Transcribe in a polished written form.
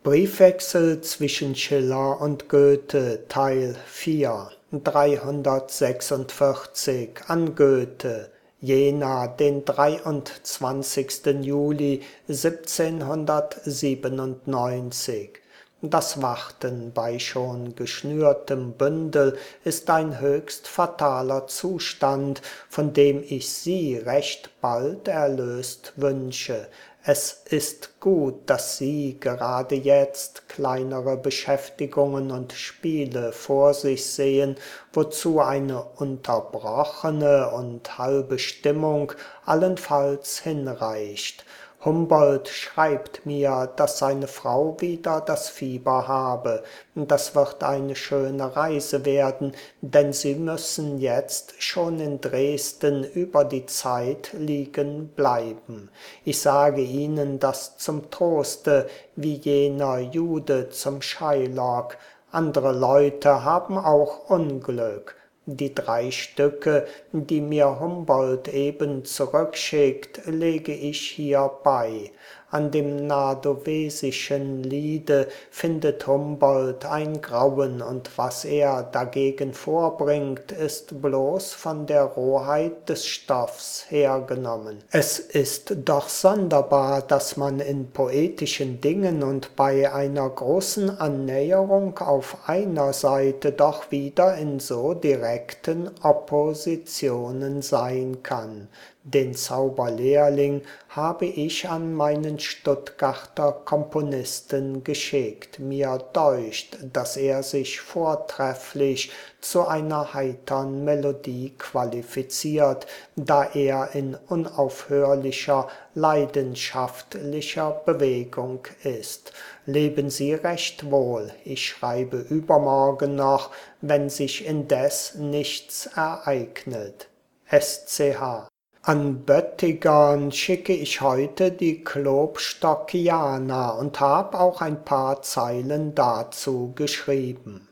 Briefwechsel zwischen Schiller und Goethe, Teil 4, 346 an Goethe, Jena, den 23. Juli 1797. Das Warten bei schon geschnürtem Bündel ist ein höchst fataler Zustand, von dem ich Sie recht bald erlöst wünsche. Es ist gut, dass Sie gerade jetzt kleinere Beschäftigungen und Spiele vor sich sehen, wozu eine unterbrochene und halbe Stimmung allenfalls hinreicht. Humboldt schreibt mir, dass seine Frau wieder das Fieber habe. Das wird eine schöne Reise werden, denn sie müssen jetzt schon in Dresden über die Zeit liegen bleiben. Ich sage Ihnen das zum Troste, wie jener Jude zum Shylock. Andere Leute haben auch Unglück. Die 3 Stücke, die mir Humboldt eben zurückschickt, lege ich hier bei. An dem nardovesischen Liede findet Humboldt ein Grauen, und was er dagegen vorbringt, ist bloß von der Rohheit des Stoffs hergenommen. Es ist doch sonderbar, dass man in poetischen Dingen und bei einer großen Annäherung auf einer Seite doch wieder in so direkten Oppositionen sein kann. Den Zauberlehrling habe ich an meinen Stuttgarter Komponisten geschickt. Mir deucht, dass er sich vortrefflich zu einer heitern Melodie qualifiziert, da er in unaufhörlicher, leidenschaftlicher Bewegung ist. Leben Sie recht wohl, ich schreibe übermorgen noch, wenn sich indes nichts ereignet. SCH. An Böttigern schicke ich heute die Klopstockiana und hab auch ein paar Zeilen dazu geschrieben.